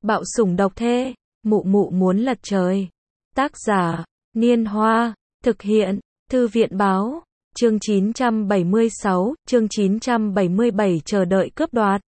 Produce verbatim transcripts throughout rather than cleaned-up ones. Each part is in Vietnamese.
Bạo sủng độc thê, mụ mụ muốn lật trời. Tác giả, Niên Hoa, thực hiện, Thư viện Báo, chương chín trăm bảy mươi sáu, chương chín trăm bảy mươi bảy chờ đợi cướp đoạt.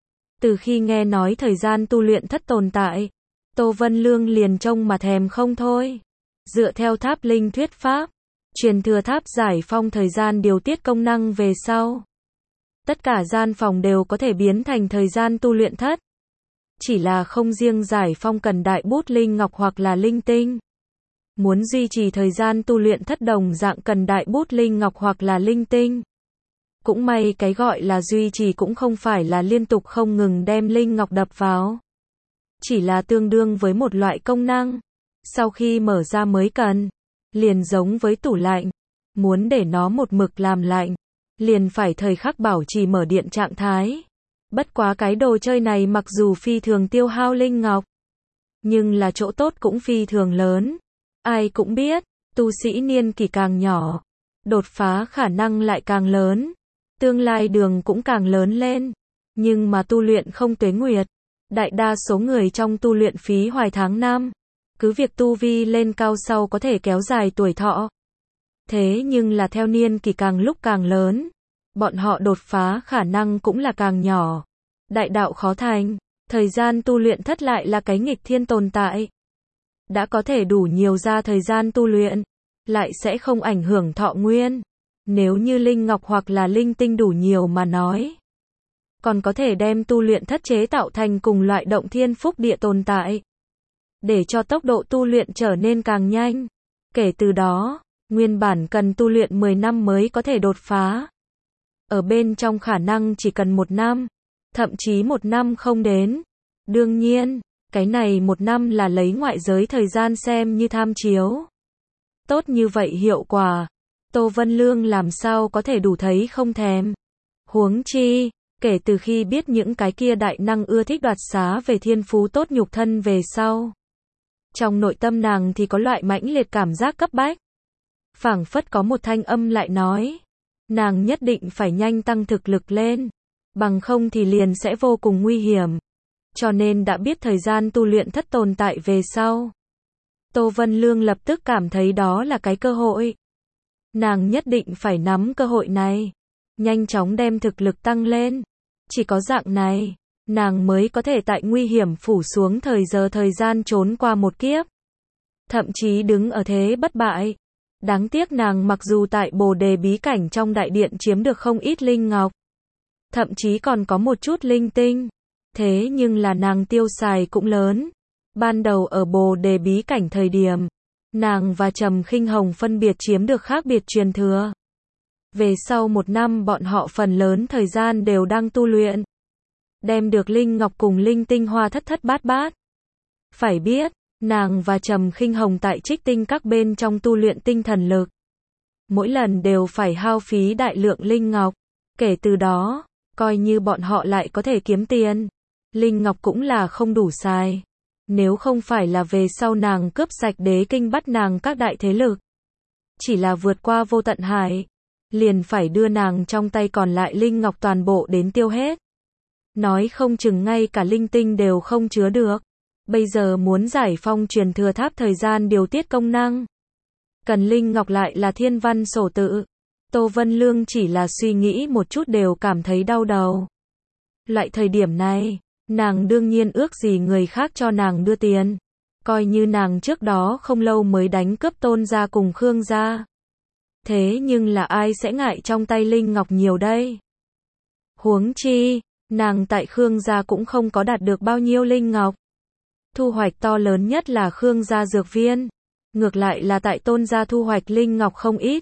Từ khi nghe nói thời gian tu luyện thất tồn tại, Tô Vân Lương liền trông mà thèm không thôi. Dựa theo tháp linh thuyết pháp, truyền thừa tháp giải phong thời gian điều tiết công năng về sau. Tất cả gian phòng đều có thể biến thành thời gian tu luyện thất. Chỉ là không riêng giải phong cần đại bút linh ngọc hoặc là linh tinh. Muốn duy trì thời gian tu luyện thất đồng dạng cần đại bút linh ngọc hoặc là linh tinh. Cũng may cái gọi là duy trì cũng không phải là liên tục không ngừng đem linh ngọc đập vào. Chỉ là tương đương với một loại công năng. Sau khi mở ra mới cần. Liền giống với tủ lạnh. Muốn để nó một mực làm lạnh. Liền phải thời khắc bảo trì mở điện trạng thái. Bất quá cái đồ chơi này mặc dù phi thường tiêu hao linh ngọc. Nhưng là chỗ tốt cũng phi thường lớn. Ai cũng biết, tu sĩ niên kỷ càng nhỏ. Đột phá khả năng lại càng lớn. Tương lai đường cũng càng lớn lên. Nhưng mà tu luyện không tuế nguyệt. Đại đa số người trong tu luyện phí hoài tháng năm. Cứ việc tu vi lên cao sau có thể kéo dài tuổi thọ. Thế nhưng là theo niên kỷ càng lúc càng lớn. Bọn họ đột phá khả năng cũng là càng nhỏ. Đại đạo khó thành. Thời gian tu luyện thất lại là cái nghịch thiên tồn tại. Đã có thể đủ nhiều ra thời gian tu luyện. Lại sẽ không ảnh hưởng thọ nguyên. Nếu như linh ngọc hoặc là linh tinh đủ nhiều mà nói. Còn có thể đem tu luyện thất chế tạo thành cùng loại động thiên phúc địa tồn tại. Để cho tốc độ tu luyện trở nên càng nhanh. Kể từ đó, nguyên bản cần tu luyện mười năm mới có thể đột phá. Ở bên trong khả năng chỉ cần một năm. Thậm chí một năm không đến. Đương nhiên, cái này một năm là lấy ngoại giới thời gian xem như tham chiếu. Tốt như vậy hiệu quả. Tô Vân Lương làm sao có thể đủ thấy không thèm. Huống chi, kể từ khi biết những cái kia đại năng ưa thích đoạt xá về thiên phú tốt nhục thân về sau. Trong nội tâm nàng thì có loại mãnh liệt cảm giác cấp bách. Phảng phất có một thanh âm lại nói. Nàng nhất định phải nhanh tăng thực lực lên. Bằng không thì liền sẽ vô cùng nguy hiểm. Cho nên đã biết thời gian tu luyện thất tồn tại về sau. Tô Vân Lương lập tức cảm thấy đó là cái cơ hội. Nàng nhất định phải nắm cơ hội này. Nhanh chóng đem thực lực tăng lên. Chỉ có dạng này, nàng mới có thể tại nguy hiểm phủ xuống thời giờ thời gian trốn qua một kiếp. Thậm chí đứng ở thế bất bại. Đáng tiếc nàng mặc dù tại Bồ Đề bí cảnh trong đại điện chiếm được không ít linh ngọc. Thậm chí còn có một chút linh tinh. Thế nhưng là nàng tiêu xài cũng lớn. Ban đầu ở Bồ Đề bí cảnh thời điểm, nàng và Trầm Khinh Hồng phân biệt chiếm được khác biệt truyền thừa. Về sau một năm bọn họ phần lớn thời gian đều đang tu luyện. Đem được linh ngọc cùng linh tinh hoa thất thất bát bát. Phải biết, nàng và Trầm Khinh Hồng tại Trích Tinh các bên trong tu luyện tinh thần lực. Mỗi lần đều phải hao phí đại lượng linh ngọc. Kể từ đó, coi như bọn họ lại có thể kiếm tiền. Linh ngọc cũng là không đủ xài. Nếu không phải là về sau nàng cướp sạch đế kinh bắt nàng các đại thế lực. Chỉ là vượt qua vô tận hải. Liền phải đưa nàng trong tay còn lại linh ngọc toàn bộ đến tiêu hết. Nói không chừng ngay cả linh tinh đều không chứa được. Bây giờ muốn giải phong truyền thừa tháp thời gian điều tiết công năng. Cần linh ngọc lại là thiên văn sổ tự. Tô Vân Lương chỉ là suy nghĩ một chút đều cảm thấy đau đầu. Loại thời điểm này, nàng đương nhiên ước gì người khác cho nàng đưa tiền. Coi như nàng trước đó không lâu mới đánh cướp Tôn gia cùng Khương gia. Thế nhưng là ai sẽ ngại trong tay linh ngọc nhiều đây? Huống chi, nàng tại Khương gia cũng không có đạt được bao nhiêu linh ngọc. Thu hoạch to lớn nhất là Khương gia dược viên. Ngược lại là tại Tôn gia thu hoạch linh ngọc không ít.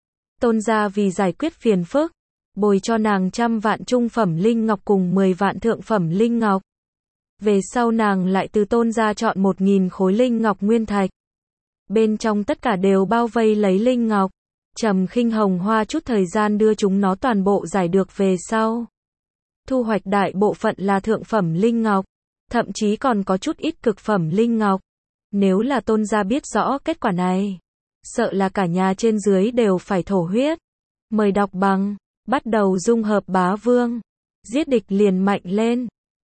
Tôn gia vì giải quyết phiền phức, bồi cho nàng trăm vạn trung phẩm linh ngọc cùng mười vạn thượng phẩm linh ngọc. Về sau nàng lại từ Tôn gia chọn một nghìn khối linh ngọc nguyên thạch. Bên trong tất cả đều bao vây lấy linh ngọc. Trầm Khinh Hồng hoa chút thời gian đưa chúng nó toàn bộ giải được về sau. Thu hoạch đại bộ phận là thượng phẩm linh ngọc. Thậm chí còn có chút ít cực phẩm linh ngọc. Nếu là Tôn gia biết rõ kết quả này, sợ là cả nhà trên dưới đều phải thổ huyết. Mời đọc bằng, bắt đầu dung hợp bá vương. Giết địch liền mạnh lên.